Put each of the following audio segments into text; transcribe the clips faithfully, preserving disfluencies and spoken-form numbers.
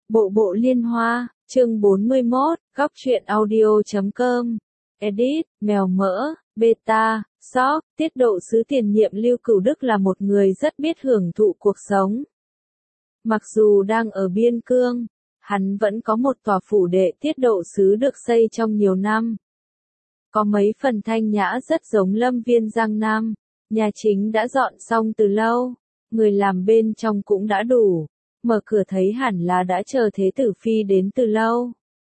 Bộ bộ Liên Hoa, chương bốn mươi mốt, góc truyện audio chấm com, edit, mèo mỡ, beta, shop, tiết độ sứ tiền nhiệm Lưu Cửu Đức là một người rất biết hưởng thụ cuộc sống. Mặc dù đang ở biên cương, hắn vẫn có một tòa phủ đệ tiết độ sứ được xây trong nhiều năm. Có mấy phần thanh nhã rất giống Lâm Viên Giang Nam, nhà chính đã dọn xong từ lâu, người làm bên trong cũng đã đủ. Mở cửa thấy hẳn là đã chờ Thế tử Phi đến từ lâu.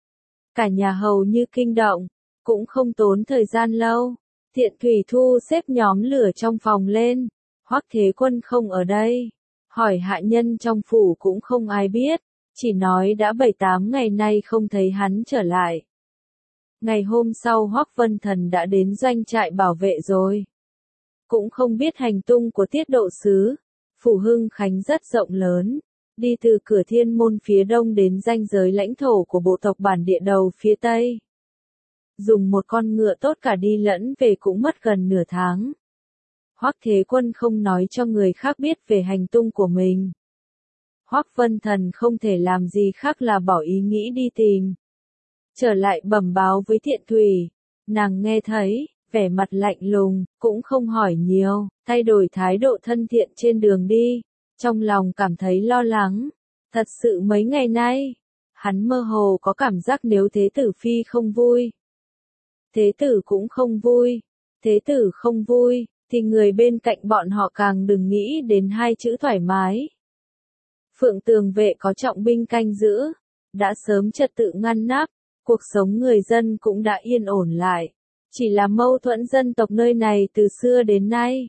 Cả nhà hầu như kinh động, cũng không tốn thời gian lâu. Thiện Thủy thu xếp nhóm lửa trong phòng lên, Hoắc Thế Quân không ở đây. Hỏi hạ nhân trong phủ cũng không ai biết, chỉ nói đã bảy tám ngày nay không thấy hắn trở lại. Ngày hôm sau Hoắc Vân Thần đã đến doanh trại bảo vệ rồi. Cũng không biết hành tung của tiết độ sứ, phủ Hưng Khánh rất rộng lớn. Đi từ cửa thiên môn phía đông đến ranh giới lãnh thổ của bộ tộc bản địa đầu phía tây. Dùng một con ngựa tốt cả đi lẫn về cũng mất gần nửa tháng. Hoắc Thế Quân không nói cho người khác biết về hành tung của mình. Hoắc Vân Thần không thể làm gì khác là bỏ ý nghĩ đi tìm. Trở lại bẩm báo với Thiện Thủy, nàng nghe thấy, vẻ mặt lạnh lùng, cũng không hỏi nhiều, thay đổi thái độ thân thiện trên đường đi. Trong lòng cảm thấy lo lắng, thật sự mấy ngày nay, hắn mơ hồ có cảm giác nếu Thế tử Phi không vui. Thế tử cũng không vui, Thế tử không vui, thì người bên cạnh bọn họ càng đừng nghĩ đến hai chữ thoải mái. Phượng Tường vệ có trọng binh canh giữ, đã sớm trật tự ngăn nắp, cuộc sống người dân cũng đã yên ổn lại, chỉ là mâu thuẫn dân tộc nơi này từ xưa đến nay.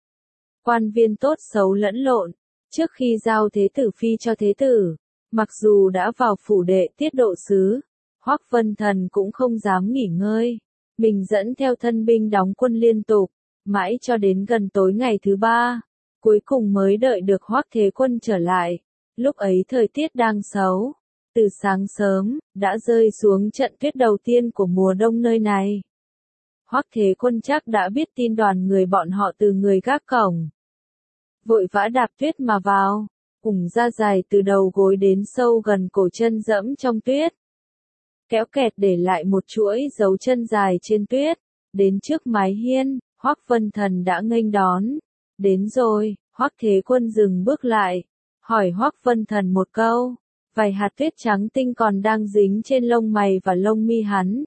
Quan viên tốt xấu lẫn lộn. Trước khi giao Thế tử Phi cho Thế tử, mặc dù đã vào phủ đệ tiết độ sứ, Hoắc Vân Thần cũng không dám nghỉ ngơi. Mình dẫn theo thân binh đóng quân liên tục, mãi cho đến gần tối ngày thứ ba, cuối cùng mới đợi được Hoắc Thế Quân trở lại. Lúc ấy thời tiết đang xấu, từ sáng sớm, đã rơi xuống trận tuyết đầu tiên của mùa đông nơi này. Hoắc Thế Quân chắc đã biết tin đoàn người bọn họ từ người gác cổng. Vội vã đạp tuyết mà vào, ủng ra dài từ đầu gối đến sâu gần cổ chân dẫm trong tuyết. Kéo kẹt để lại một chuỗi dấu chân dài trên tuyết, đến trước mái hiên, Hoắc Vân Thần đã nghênh đón. Đến rồi, Hoắc Thế Quân dừng bước lại, hỏi Hoắc Vân Thần một câu, vài hạt tuyết trắng tinh còn đang dính trên lông mày và lông mi hắn.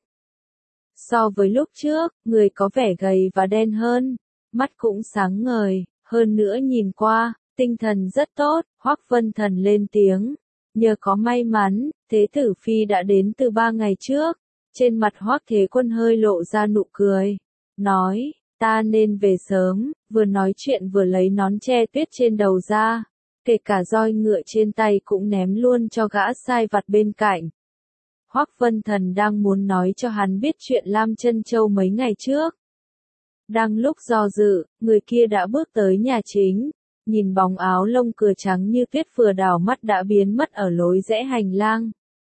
So với lúc trước, người có vẻ gầy và đen hơn, mắt cũng sáng ngời. Hơn nữa nhìn qua, tinh thần rất tốt, Hoắc Vân Thần lên tiếng. Nhờ có may mắn, Thế tử Phi đã đến từ ba ngày trước. Trên mặt Hoắc Thế Quân hơi lộ ra nụ cười. Nói, ta nên về sớm, vừa nói chuyện vừa lấy nón che tuyết trên đầu ra. Kể cả roi ngựa trên tay cũng ném luôn cho gã sai vặt bên cạnh. Hoắc Vân Thần đang muốn nói cho hắn biết chuyện Lam Chân Châu mấy ngày trước. Đang lúc do dự, người kia đã bước tới nhà chính, nhìn bóng áo lông cừu trắng như tuyết vừa đảo mắt đã biến mất ở lối rẽ hành lang.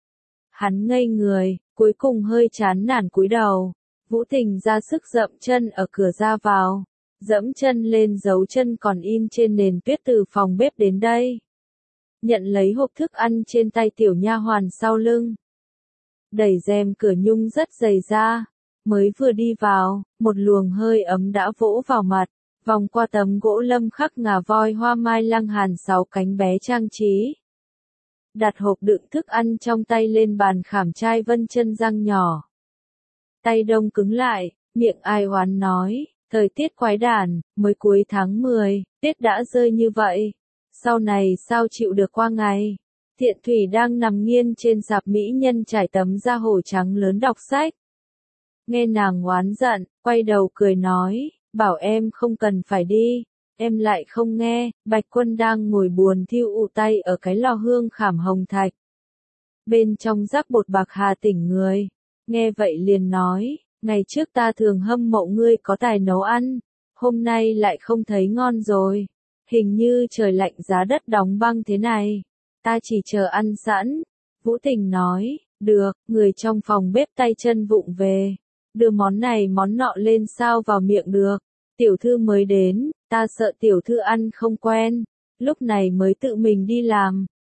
Hắn ngây người, cuối cùng hơi chán nản cúi đầu, Vũ Tình ra sức dậm chân ở cửa ra vào, dẫm chân lên dấu chân còn in trên nền tuyết từ phòng bếp đến đây. Nhận lấy hộp thức ăn trên tay tiểu nha hoàn sau lưng. Đẩy rèm cửa nhung rất dày ra. Mới vừa đi vào, một luồng hơi ấm đã vỗ vào mặt, vòng qua tấm gỗ lâm khắc ngà voi hoa mai lăng hàn sáu cánh bé trang trí. Đặt hộp đựng thức ăn trong tay lên bàn khảm trai vân chân răng nhỏ. Tay đông cứng lại, miệng ai oán nói, thời tiết quái đản, mới cuối tháng mười, tiết đã rơi như vậy. Sau này sao chịu được qua ngày. Thiện Thủy đang nằm nghiêng trên sạp mỹ nhân trải tấm da hổ trắng lớn đọc sách. Nghe nàng oán giận, quay đầu cười nói, bảo em không cần phải đi, em lại không nghe. Bạch Quân đang ngồi buồn thiêu ụ tay ở cái lò hương khảm hồng thạch. Bên trong rắc bột bạc hà tỉnh người, nghe vậy liền nói, ngày trước ta thường hâm mộ ngươi có tài nấu ăn, hôm nay lại không thấy ngon rồi, hình như trời lạnh giá đất đóng băng thế này, ta chỉ chờ ăn sẵn. Vũ Tình nói, được, người trong phòng bếp tay chân vụng về. Đưa món này món nọ lên sao vào miệng được. Tiểu thư mới đến, ta sợ tiểu thư ăn không quen, lúc này mới tự mình đi làm.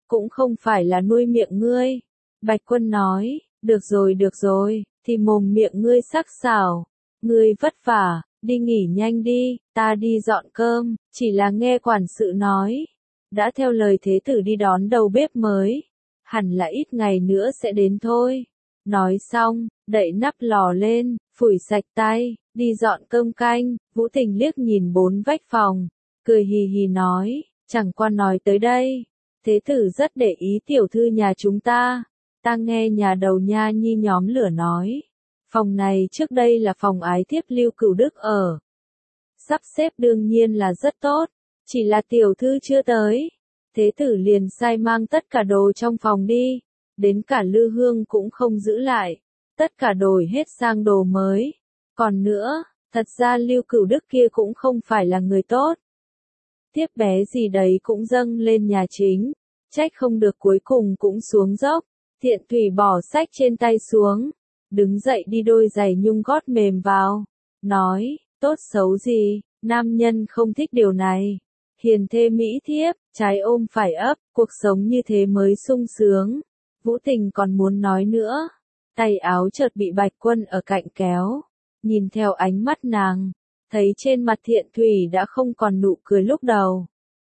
cũng không phải là nuôi miệng ngươi. Bạch Quân nói, được rồi được rồi, thì mồm miệng ngươi sắc sảo, ngươi vất vả, đi nghỉ nhanh đi, ta đi dọn cơm, chỉ là nghe quản sự nói, đã theo lời thế tử đi đón đầu bếp mới, hẳn là ít ngày nữa sẽ đến thôi. Nói xong, đậy nắp lò lên, phủi sạch tay, đi dọn cơm canh. Vũ Tình liếc nhìn bốn vách phòng, cười hì hì nói, chẳng qua nói tới đây, thế tử rất để ý tiểu thư nhà chúng ta. Ta nghe nhà đầu nha nhi nhóm lửa nói, phòng này trước đây là phòng ái thiếp Lưu Cửu Đức ở. Sắp xếp đương nhiên là rất tốt, chỉ là tiểu thư chưa tới. Thế tử liền sai mang tất cả đồ trong phòng đi, đến cả lư hương cũng không giữ lại, tất cả đổi hết sang đồ mới. Còn nữa, thật ra Lưu Cửu Đức kia cũng không phải là người tốt. Tiếp bé gì đấy cũng dâng lên nhà chính, trách không được cuối cùng cũng xuống dốc. Thiện Thủy bỏ sách trên tay xuống, đứng dậy đi đôi giày nhung gót mềm vào, nói, tốt xấu gì, nam nhân không thích điều này. Hiền thê mỹ thiếp, trái ôm phải ấp, cuộc sống như thế mới sung sướng. Vũ Tình còn muốn nói nữa, tay áo chợt bị Bạch Quân ở cạnh kéo, nhìn theo ánh mắt nàng, thấy trên mặt Thiện Thủy đã không còn nụ cười lúc đầu.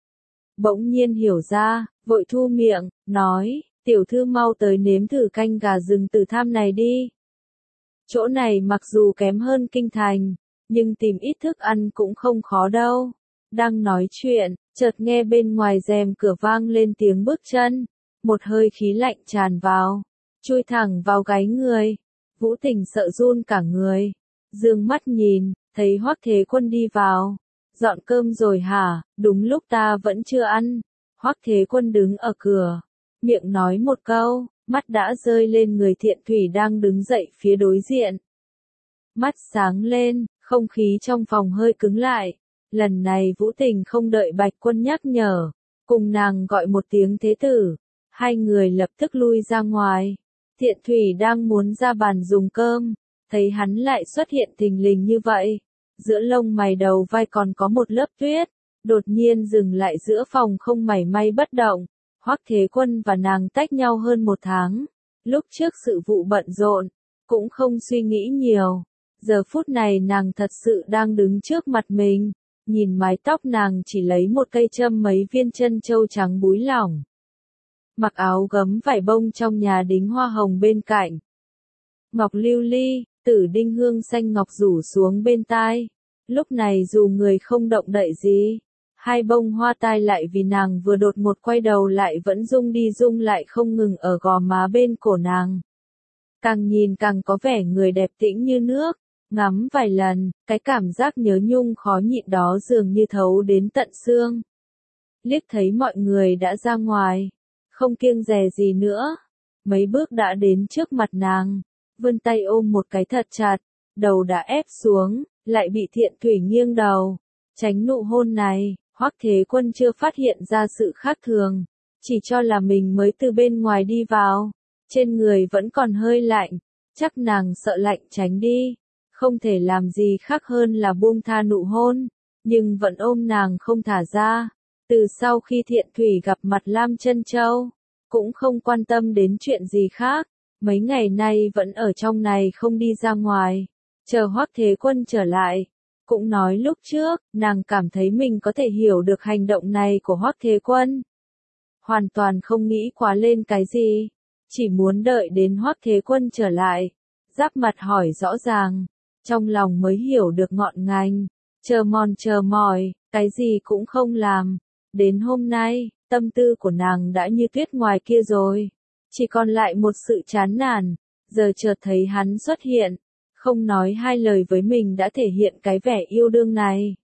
Bỗng nhiên hiểu ra, vội thu miệng, nói, tiểu thư mau tới nếm thử canh gà rừng Tử Tham này đi. Chỗ này mặc dù kém hơn kinh thành, nhưng tìm ít thức ăn cũng không khó đâu. Đang nói chuyện, chợt nghe bên ngoài rèm cửa vang lên tiếng bước chân, một hơi khí lạnh tràn vào, chui thẳng vào gáy người. Vũ Tình sợ run cả người, dương mắt nhìn, thấy Hoắc Thế Quân đi vào. Dọn cơm rồi hả? Đúng lúc ta vẫn chưa ăn. Hoắc Thế Quân đứng ở cửa, miệng nói một câu, mắt đã rơi lên người Thiện Thủy đang đứng dậy phía đối diện. Mắt sáng lên, không khí trong phòng hơi cứng lại. Lần này Vũ Tình không đợi Bạch Quân nhắc nhở, cùng nàng gọi một tiếng thế tử, hai người lập tức lui ra ngoài. Thiện Thủy đang muốn ra bàn dùng cơm, thấy hắn lại xuất hiện thình lình như vậy. Giữa lông mày đầu vai còn có một lớp tuyết, đột nhiên dừng lại giữa phòng không mảy may bất động. Hoắc Thế Quân và nàng tách nhau hơn một tháng, lúc trước sự vụ bận rộn, cũng không suy nghĩ nhiều. Giờ phút này nàng thật sự đang đứng trước mặt mình, nhìn mái tóc nàng chỉ lấy một cây châm mấy viên chân châu trắng búi lỏng. Mặc áo gấm vải bông trong nhà đính hoa hồng bên cạnh. Ngọc lưu ly, tử đinh hương xanh ngọc rủ xuống bên tai. Lúc này dù người không động đậy gì, hai bông hoa tai lại vì nàng vừa đột một quay đầu lại vẫn rung đi rung lại không ngừng ở gò má bên cổ nàng. Càng nhìn càng có vẻ người đẹp tĩnh như nước, ngắm vài lần, cái cảm giác nhớ nhung khó nhịn đó dường như thấu đến tận xương. Liếc thấy mọi người đã ra ngoài, không kiêng dè gì nữa, mấy bước đã đến trước mặt nàng, vươn tay ôm một cái thật chặt, đầu đã ép xuống, lại bị Thiện Thủy nghiêng đầu, tránh nụ hôn này. Hoắc Thế Quân chưa phát hiện ra sự khác thường, chỉ cho là mình mới từ bên ngoài đi vào, trên người vẫn còn hơi lạnh, chắc nàng sợ lạnh tránh đi, không thể làm gì khác hơn là buông tha nụ hôn, nhưng vẫn ôm nàng không thả ra. Từ sau khi Thiện Thủy gặp mặt Lam Chân Châu, cũng không quan tâm đến chuyện gì khác, mấy ngày nay vẫn ở trong này không đi ra ngoài, chờ Hoắc Thế Quân trở lại. Cũng nói lúc trước, nàng cảm thấy mình có thể hiểu được hành động này của Hoắc Thế Quân. Hoàn toàn không nghĩ quá lên cái gì, chỉ muốn đợi đến Hoắc Thế Quân trở lại, giáp mặt hỏi rõ ràng, trong lòng mới hiểu được ngọn ngành, chờ mòn chờ mỏi, cái gì cũng không làm. Đến hôm nay, tâm tư của nàng đã như tuyết ngoài kia rồi, chỉ còn lại một sự chán nản, giờ chợt thấy hắn xuất hiện. Không nói hai lời với mình đã thể hiện cái vẻ yêu đương này.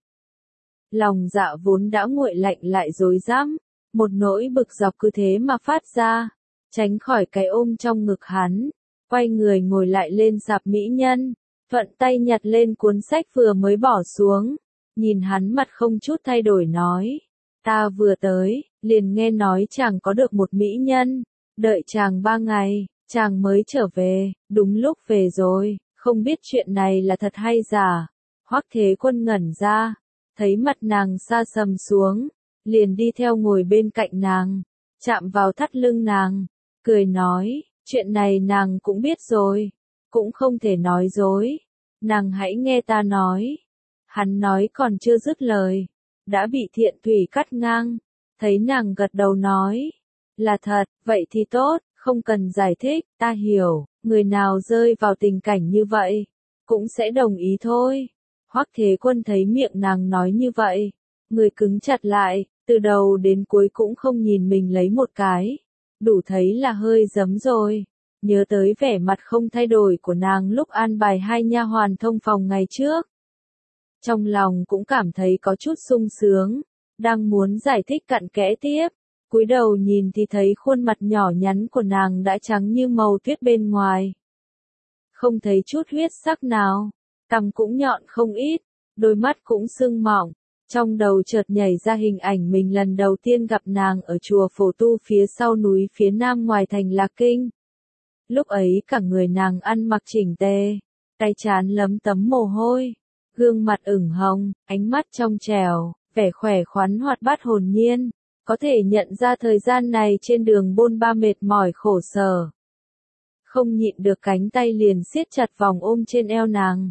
Lòng dạ vốn đã nguội lạnh lại rối rắm, một nỗi bực dọc cứ thế mà phát ra, tránh khỏi cái ôm trong ngực hắn, quay người ngồi lại lên sạp mỹ nhân, thuận tay nhặt lên cuốn sách vừa mới bỏ xuống, nhìn hắn mặt không chút thay đổi nói, ta vừa tới, liền nghe nói chàng có được một mỹ nhân, đợi chàng ba ngày, chàng mới trở về, đúng lúc về rồi. Không biết chuyện này là thật hay giả. Hoắc Thế Quân ngẩn ra, thấy mặt nàng xa sầm xuống, liền đi theo ngồi bên cạnh nàng, chạm vào thắt lưng nàng, cười nói, chuyện này nàng cũng biết rồi, cũng không thể nói dối, nàng hãy nghe ta nói. Hắn nói còn chưa dứt lời, đã bị Thiện Thủy cắt ngang, thấy nàng gật đầu nói, là thật, vậy thì tốt, không cần giải thích, ta hiểu, người nào rơi vào tình cảnh như vậy, cũng sẽ đồng ý thôi. Hoắc Thế Quân thấy miệng nàng nói như vậy, người cứng chặt lại, từ đầu đến cuối cũng không nhìn mình lấy một cái, đủ thấy là hơi giấm rồi. Nhớ tới vẻ mặt không thay đổi của nàng lúc an bài hai nha hoàn thông phòng ngày trước. Trong lòng cũng cảm thấy có chút sung sướng, đang muốn giải thích cặn kẽ tiếp, cúi đầu nhìn thì thấy khuôn mặt nhỏ nhắn của nàng đã trắng như màu tuyết bên ngoài. Không thấy chút huyết sắc nào, cằm cũng nhọn không ít, đôi mắt cũng sưng mỏng. Trong đầu chợt nhảy ra hình ảnh mình lần đầu tiên gặp nàng ở chùa Phổ Tu phía sau núi phía nam ngoài thành Lạc Kinh. Lúc ấy cả người nàng ăn mặc chỉnh tề, tay trán lấm tấm mồ hôi, gương mặt ửng hồng, ánh mắt trong trẻo, vẻ khỏe khoắn hoạt bát hồn nhiên, có thể nhận ra thời gian này trên đường bôn ba mệt mỏi khổ sở. Không nhịn được cánh tay liền siết chặt vòng ôm trên eo nàng.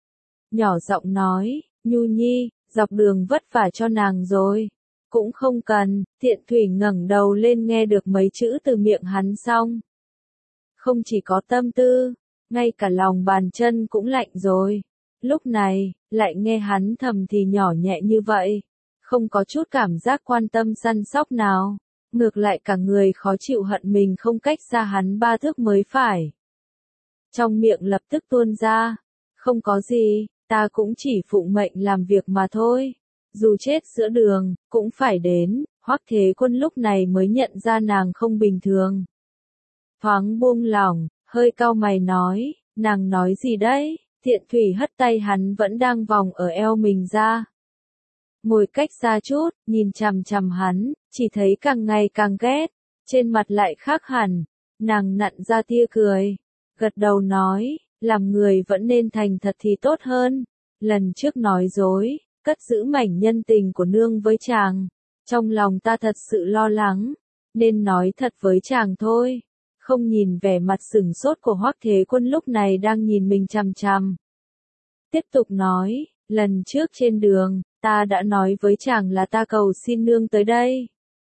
Nhỏ giọng nói, Nhu Nhi, dọc đường vất vả cho nàng rồi. Cũng không cần, Thiện Thủy ngẩng đầu lên nghe được mấy chữ từ miệng hắn xong. Không chỉ có tâm tư, ngay cả lòng bàn chân cũng lạnh rồi. Lúc này, lại nghe hắn thầm thì nhỏ nhẹ như vậy. Không có chút cảm giác quan tâm săn sóc nào. Ngược lại cả người khó chịu hận mình không cách xa hắn ba thước mới phải. Trong miệng lập tức tuôn ra. Không có gì, ta cũng chỉ phụng mệnh làm việc mà thôi. Dù chết giữa đường, cũng phải đến. Hoắc Thế Quân lúc này mới nhận ra nàng không bình thường. Thoáng buông lỏng, hơi cau mày nói, nàng nói gì đấy? Thiện Thủy hất tay hắn vẫn đang vòng ở eo mình ra. Ngồi cách xa chút, nhìn chằm chằm hắn, chỉ thấy càng ngày càng ghét, trên mặt lại khác hẳn. Nàng nặn ra tia cười, gật đầu nói, làm người vẫn nên thành thật thì tốt hơn. Lần trước nói dối, cất giữ mảnh nhân tình của nương với chàng. Trong lòng ta thật sự lo lắng, nên nói thật với chàng thôi. Không nhìn vẻ mặt sửng sốt của Hoắc Thế Quân lúc này đang nhìn mình chằm chằm. Tiếp tục nói, lần trước trên đường, ta đã nói với chàng là ta cầu xin nương tới đây.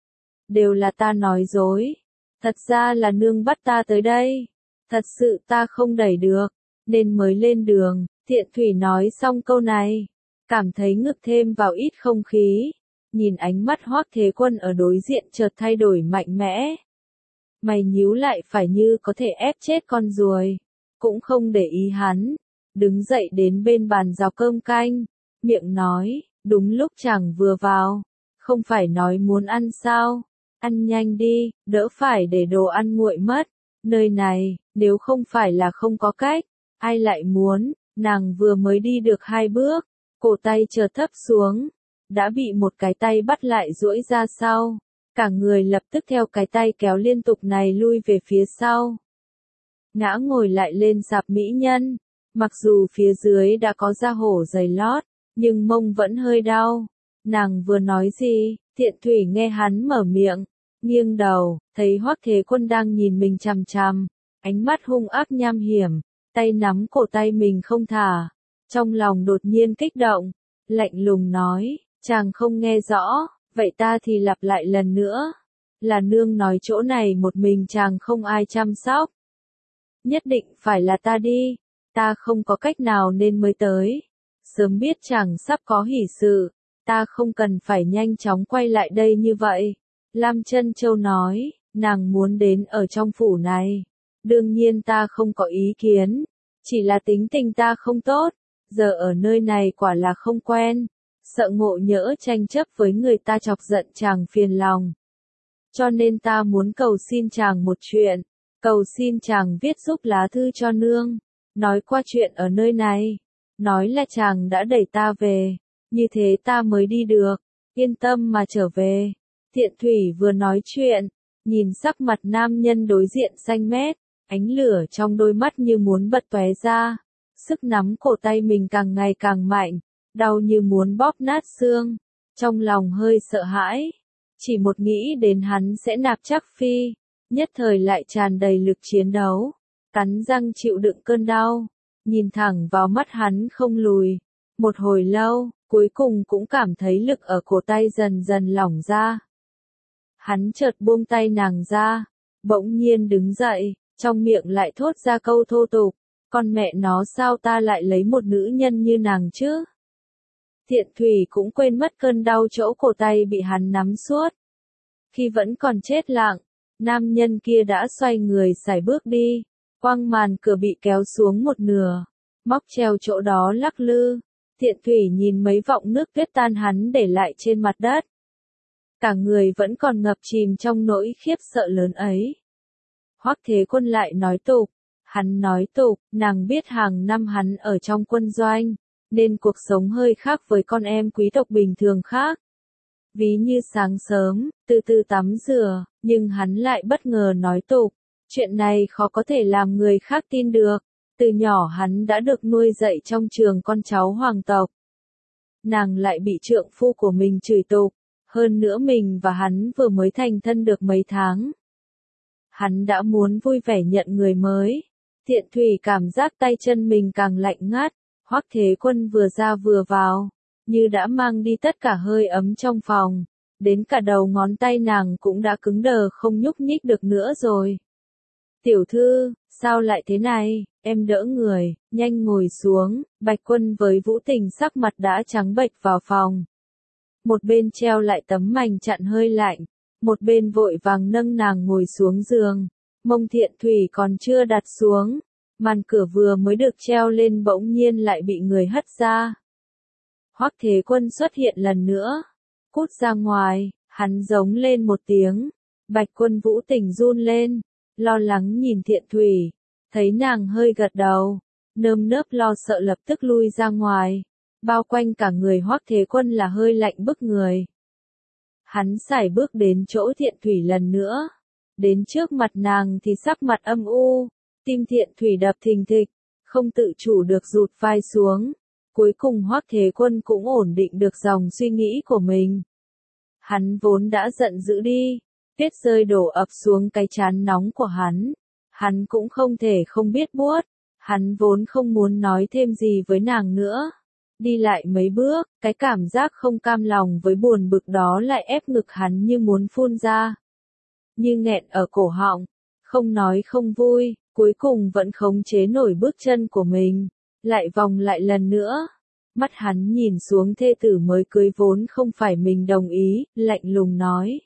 Đều là ta nói dối. Thật ra là nương bắt ta tới đây. Thật sự ta không đẩy được, nên mới lên đường. Thiện Thủy nói xong câu này, cảm thấy ngực thêm vào ít không khí. Nhìn ánh mắt Hoắc Thế Quân ở đối diện chợt thay đổi mạnh mẽ. Mày nhíu lại phải như có thể ép chết con ruồi. Cũng không để ý hắn. Đứng dậy đến bên bàn rào cơm canh. Miệng nói, đúng lúc chàng vừa vào. Không phải nói muốn ăn sao? Ăn nhanh đi, đỡ phải để đồ ăn nguội mất. Nơi này, nếu không phải là không có cách, ai lại muốn? Nàng vừa mới đi được hai bước, cổ tay chợt thấp xuống, đã bị một cái tay bắt lại duỗi ra sau. Cả người lập tức theo cái tay kéo liên tục này lui về phía sau. Ngã ngồi lại lên sạp mỹ nhân, mặc dù phía dưới đã có da hổ dày lót, nhưng mông vẫn hơi đau. Nàng vừa nói gì, Thiện Thủy nghe hắn mở miệng, nghiêng đầu, thấy Hoắc Thế Quân đang nhìn mình chằm chằm, ánh mắt hung ác nham hiểm, tay nắm cổ tay mình không thả. Trong lòng đột nhiên kích động, lạnh lùng nói, chàng không nghe rõ, vậy ta thì lặp lại lần nữa. Là nương nói chỗ này một mình chàng không ai chăm sóc. Nhất định phải là ta đi, ta không có cách nào nên mới tới. Sớm biết chàng sắp có hỷ sự, ta không cần phải nhanh chóng quay lại đây như vậy. Lam Chân Châu nói, nàng muốn đến ở trong phủ này. Đương nhiên ta không có ý kiến, chỉ là tính tình ta không tốt, giờ ở nơi này quả là không quen, sợ ngộ nhỡ tranh chấp với người ta chọc giận chàng phiền lòng. Cho nên ta muốn cầu xin chàng một chuyện, cầu xin chàng viết giúp lá thư cho nương, nói qua chuyện ở nơi này, nói là chàng đã đẩy ta về, như thế ta mới đi được, yên tâm mà trở về. Thiện Thủy vừa nói chuyện, nhìn sắc mặt nam nhân đối diện xanh mét, ánh lửa trong đôi mắt như muốn bật tóe ra, sức nắm cổ tay mình càng ngày càng mạnh, đau như muốn bóp nát xương, trong lòng hơi sợ hãi, Chỉ một nghĩ đến hắn sẽ nạp Trác Phi, nhất thời lại tràn đầy lực chiến đấu, cắn răng chịu đựng cơn đau, nhìn thẳng vào mắt hắn không lùi. Một hồi lâu, cuối cùng cũng cảm thấy lực ở cổ tay dần dần lỏng ra. Hắn chợt buông tay nàng ra, bỗng nhiên đứng dậy, trong miệng lại thốt ra câu thô tục, con mẹ nó sao ta lại lấy một nữ nhân như nàng chứ? Thiện Thủy cũng quên mất cơn đau chỗ cổ tay bị hắn nắm suốt. Khi vẫn còn chết lặng, nam nhân kia đã xoay người sải bước đi, quang màn cửa bị kéo xuống một nửa, móc treo chỗ đó lắc lư. Thiện Thủy nhìn mấy vọng nước tuyết tan hắn để lại trên mặt đất. Cả người vẫn còn ngập chìm trong nỗi khiếp sợ lớn ấy. Hoắc Thế Quân lại nói tục, hắn nói tục, nàng biết hàng năm hắn ở trong quân doanh, nên cuộc sống hơi khác với con em quý tộc bình thường khác. Ví như sáng sớm, từ từ tắm rửa, nhưng hắn lại bất ngờ nói tục, chuyện này khó có thể làm người khác tin được. Từ nhỏ hắn đã được nuôi dạy trong trường con cháu hoàng tộc. Nàng lại bị trượng phu của mình chửi tục, hơn nữa mình và hắn vừa mới thành thân được mấy tháng. Hắn đã muốn vui vẻ nhận người mới. Thiện Thủy cảm giác tay chân mình càng lạnh ngắt, Hoắc Thế Quân vừa ra vừa vào, như đã mang đi tất cả hơi ấm trong phòng, đến cả đầu ngón tay nàng cũng đã cứng đờ không nhúc nhích được nữa rồi. Tiểu thư, sao lại thế này, em đỡ người, nhanh ngồi xuống. Bạch Quân với Vũ Tình sắc mặt đã trắng bệch vào phòng. Một bên treo lại tấm mành chặn hơi lạnh, một bên vội vàng nâng nàng ngồi xuống giường. Mông Thiện Thủy còn chưa đặt xuống, màn cửa vừa mới được treo lên bỗng nhiên lại bị người hất ra. Hoắc Thế Quân xuất hiện lần nữa, cút ra ngoài, hắn giống lên một tiếng. Bạch Quân Vũ Tình run lên, lo lắng nhìn Thiện Thủy, thấy nàng hơi gật đầu, nơm nớp lo sợ lập tức lui ra ngoài, bao quanh cả người Hoắc Thế Quân là hơi lạnh bức người. Hắn sải bước đến chỗ Thiện Thủy lần nữa, đến trước mặt nàng thì sắc mặt âm u, tim Thiện Thủy đập thình thịch, không tự chủ được rụt vai xuống. Cuối cùng Hoắc Thế Quân cũng ổn định được dòng suy nghĩ của mình. Hắn vốn đã giận dữ đi, tuyết rơi đổ ập xuống cái trán nóng của hắn. Hắn cũng không thể không biết buốt, hắn vốn không muốn nói thêm gì với nàng nữa. Đi lại mấy bước, cái cảm giác không cam lòng với buồn bực đó lại ép ngực hắn như muốn phun ra. Như nghẹn ở cổ họng, không nói không vui, cuối cùng vẫn khống chế nổi bước chân của mình, lại vòng lại lần nữa. Mắt hắn nhìn xuống thê tử mới cưới vốn không phải mình đồng ý, lạnh lùng nói.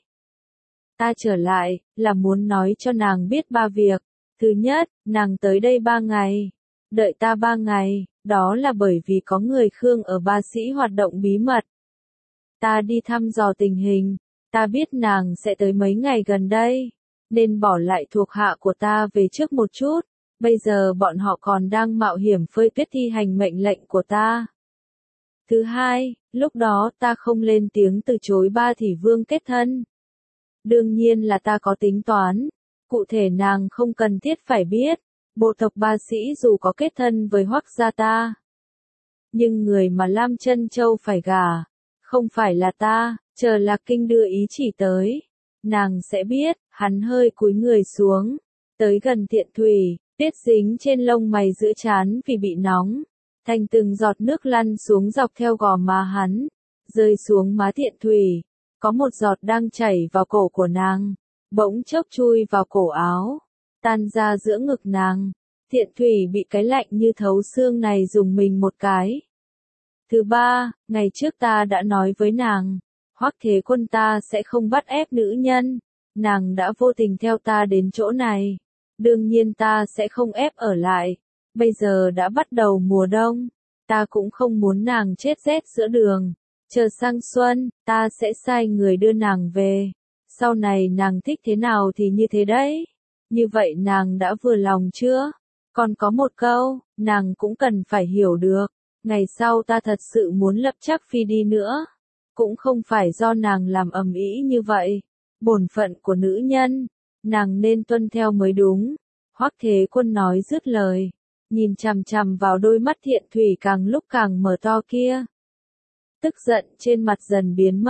Ta trở lại, là muốn nói cho nàng biết ba việc. Thứ nhất, nàng tới đây ba ngày. Đợi ta ba ngày, đó là bởi vì có người Khương ở Ba Sĩ hoạt động bí mật. Ta đi thăm dò tình hình, ta biết nàng sẽ tới mấy ngày gần đây, nên bỏ lại thuộc hạ của ta về trước một chút. Bây giờ bọn họ còn đang mạo hiểm phơi tuyết thi hành mệnh lệnh của ta. Thứ hai, lúc đó ta không lên tiếng từ chối ba thị vương kết thân. Đương nhiên là ta có tính toán, cụ thể nàng không cần thiết phải biết, bộ tộc Ba Sĩ dù có kết thân với Hoắc gia ta. Nhưng người mà Lam Chân Châu phải gả, không phải là ta, chờ Lạc Kinh đưa ý chỉ tới. Nàng sẽ biết, hắn hơi cúi người xuống, tới gần Thiện Thủy, tiết dính trên lông mày giữa trán vì bị nóng. Thành từng giọt nước lăn xuống dọc theo gò má hắn, rơi xuống má Thiện Thủy. Có một giọt đang chảy vào cổ của nàng, bỗng chốc chui vào cổ áo, tan ra giữa ngực nàng. Thiện Thủy bị cái lạnh như thấu xương này dùng mình một cái. Thứ ba, ngày trước ta đã nói với nàng, Hoắc Thế Quân ta sẽ không bắt ép nữ nhân, nàng đã vô tình theo ta đến chỗ này, đương nhiên ta sẽ không ép ở lại. Bây giờ đã bắt đầu mùa đông, ta cũng không muốn nàng chết rét giữa đường. Chờ sang xuân, ta sẽ sai người đưa nàng về. Sau này nàng thích thế nào thì như thế đấy. Như vậy nàng đã vừa lòng chưa? Còn có một câu, nàng cũng cần phải hiểu được. Ngày sau ta thật sự muốn lập Trác Phi đi nữa. Cũng không phải do nàng làm ầm ĩ như vậy. Bổn phận của nữ nhân, nàng nên tuân theo mới đúng. Hoắc Thế Quân nói dứt lời, nhìn chằm chằm vào đôi mắt Thiện Thủy càng lúc càng mở to kia. Tức giận trên mặt dần biến mất,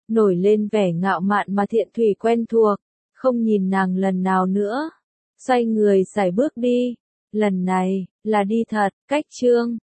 nổi lên vẻ ngạo mạn mà Thiện Thủy quen thuộc, không nhìn nàng lần nào nữa. Xoay người sải bước đi, lần này, là đi thật, cách Trương